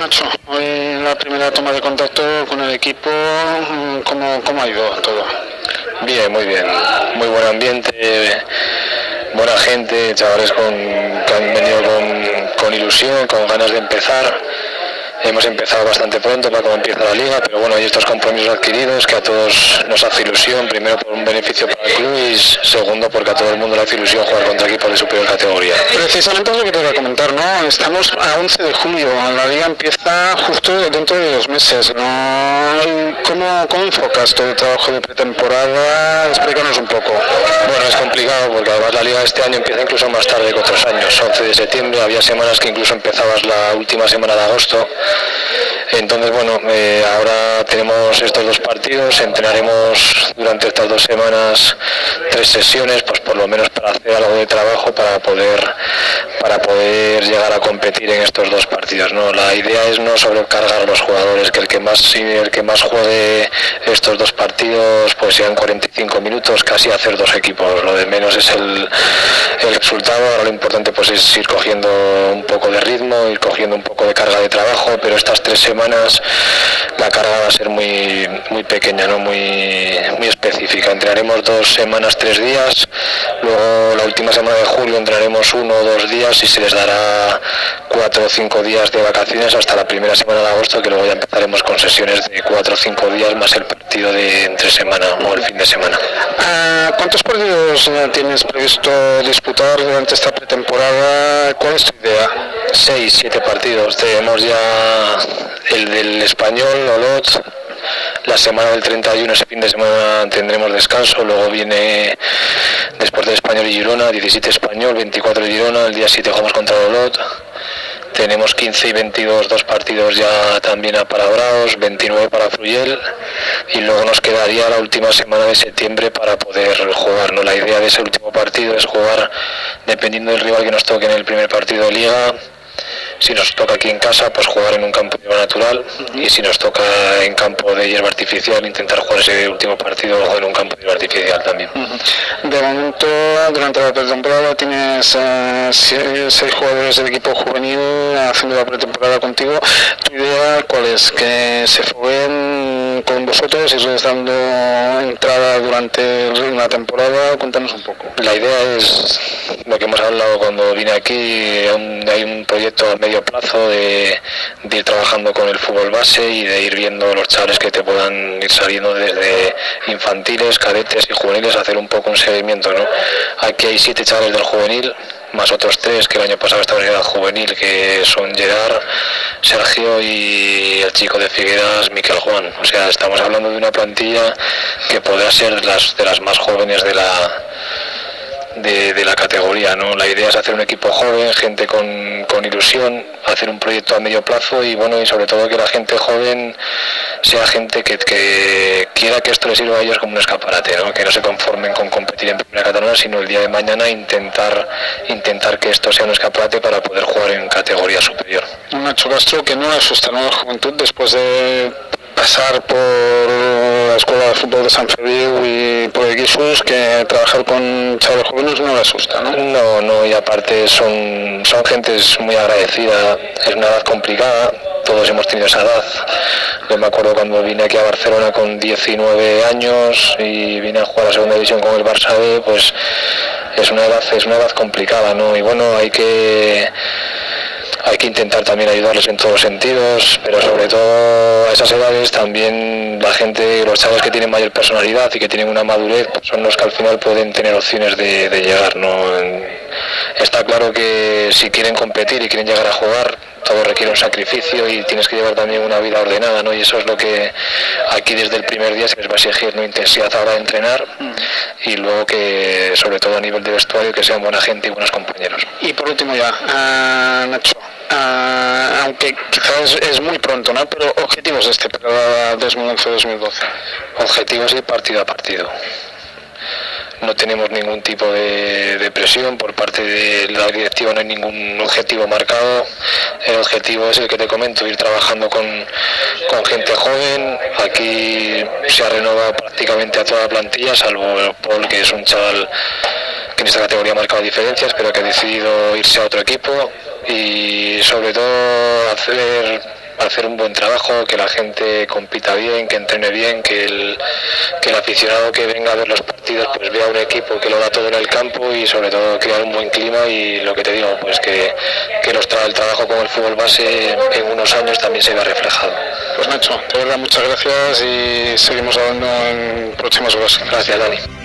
Nacho, hoy en la primera toma de contacto con el equipo, ¿cómo ha ido todo? Bien, muy bien, muy buen ambiente, buena gente, chavales que han venido con ilusión, con ganas de empezar. Hemos empezado bastante pronto para cómo empieza la liga, pero bueno, hay estos compromisos adquiridos que a todos nos hace ilusión, primero por un beneficio para el club y segundo porque a todo el mundo le hace ilusión jugar contra equipos de superior categoría. Precisamente es lo que te voy a comentar, ¿no? Estamos a 11 de julio, la liga empieza justo dentro de 2 meses, ¿no? ¿Cómo enfocas todo el trabajo de pretemporada? Explícanos un poco. Bueno, es complicado porque además la liga este año empieza incluso más tarde que otros años, 11 de septiembre, había semanas que incluso empezabas la última semana de agosto. Entonces, bueno, ahora tenemos estos 2 partidos, entrenaremos durante estas 2 semanas 3 sesiones, pues por lo menos para hacer algo de trabajo para poder llegar a competir en estos 2 partidos, ¿no? La idea es no sobrecargar a los jugadores, que el que más juegue estos 2 partidos pues sean 45 minutos, casi hacer 2 equipos, lo de menos es el resultado. Ahora lo importante pues es ir cogiendo un poco de ritmo, ir cogiendo un poco de carga de trabajo, pero estas 3 semanas la carga va a ser muy pequeña, ¿no? muy específica. Entrenaremos 2 semanas, 3 días, luego la última semana de julio entrenaremos 1 o 2 días y se les dará 4 o 5 días de vacaciones hasta la primera semana de agosto, que luego ya empezaremos con sesiones de 4 o 5 días más el partido de entre semana o el fin de semana. ¿Cuántos partidos tienes previsto disputar durante esta pretemporada? ¿Cuál es tu idea? 6, 7 partidos. Tenemos ya el del Español, Olot. La semana del 31, ese fin de semana tendremos descanso, luego viene después del Español y Girona, 17 Español, 24 Girona, el día 7 jugamos contra Olot. Tenemos 15 y 22, 2 partidos ya también apalabrados, 29 para Fruyel y luego nos quedaría la última semana de septiembre para poder jugar, ¿no? La idea de ese último partido es jugar, dependiendo del rival que nos toque en el primer partido de liga. Si nos toca aquí en casa, pues jugar en un campo de hierba natural, y si nos toca en campo de hierba artificial, intentar jugar ese último partido en un campo de hierba artificial también. De momento, durante la pretemporada tienes 6 jugadores del equipo juvenil haciendo la pretemporada contigo. ¿Tu idea cuál es? ¿Que se fogueen con vosotros y les dando entrada durante la temporada? Cuéntanos un poco. La idea es lo que hemos hablado cuando vine aquí, hay un proyecto a medio plazo de ir trabajando con el fútbol base y de ir viendo los chavales que te puedan ir saliendo desde infantiles, cadetes y juveniles, hacer un poco un seguimiento, ¿no? Aquí hay 7 chavales del juvenil, más otros 3 que el año pasado estaban en edad juvenil, que son Gerard, Sergio y el chico de Figueras, Miquel Juan. O sea, estamos hablando de una plantilla que podrá ser de las más jóvenes de la categoría, ¿no? La idea es hacer un equipo joven, gente con ilusión, hacer un proyecto a medio plazo y bueno, y sobre todo que la gente joven sea gente que quiera que esto les sirva a ellos como un escaparate, ¿no? Que no se conformen con competir en primera catalana, sino el día de mañana intentar que esto sea un escaparate para poder jugar en categoría superior. Nacho Castro, que no asusta, ¿no? La juventud después de pasar por la Escuela de Fútbol de San Feliu y por el Guixús, que trabajar con chavales jóvenes no le asusta, ¿no? No, y aparte son gentes muy agradecida, es una edad complicada, todos hemos tenido esa edad. Yo me acuerdo cuando vine aquí a Barcelona con 19 años y vine a jugar a segunda división con el Barça B, pues es una edad complicada, ¿no? Y bueno, hay que intentar también ayudarles en todos los sentidos, pero sobre todo a esas edades también la gente, los chavales que tienen mayor personalidad y que tienen una madurez, pues son los que al final pueden tener opciones de llegar, ¿no? Está claro que si quieren competir y quieren llegar a jugar, todo requiere un sacrificio y tienes que llevar también una vida ordenada, ¿no? Y eso es lo que aquí desde el primer día se les va a exigir, ¿no? Intensidad a la hora de entrenar y luego que, sobre todo a nivel de vestuario, que sean buena gente y buenos compañeros. Y por último ya, Nacho, aunque quizás es muy pronto, ¿no? Pero objetivos de este periodo 2011-2012. Objetivos de partido a partido. No tenemos ningún tipo de presión por parte de la directiva, no hay ningún objetivo marcado. El objetivo es el que te comento, ir trabajando con gente joven. Aquí se ha renovado prácticamente a toda la plantilla, salvo Paul, que es un chaval que en esta categoría ha marcado diferencias, pero que ha decidido irse a otro equipo y sobre todo hacer hacer un buen trabajo, que la gente compita bien, que entrene bien, que el aficionado que venga a ver los partidos pues vea un equipo que lo da todo en el campo y sobre todo crear un buen clima y lo que te digo, pues que el trabajo con el fútbol base en unos años también se vea reflejado. Pues Nacho, de verdad muchas gracias y seguimos hablando en próximas horas. Gracias, Dani.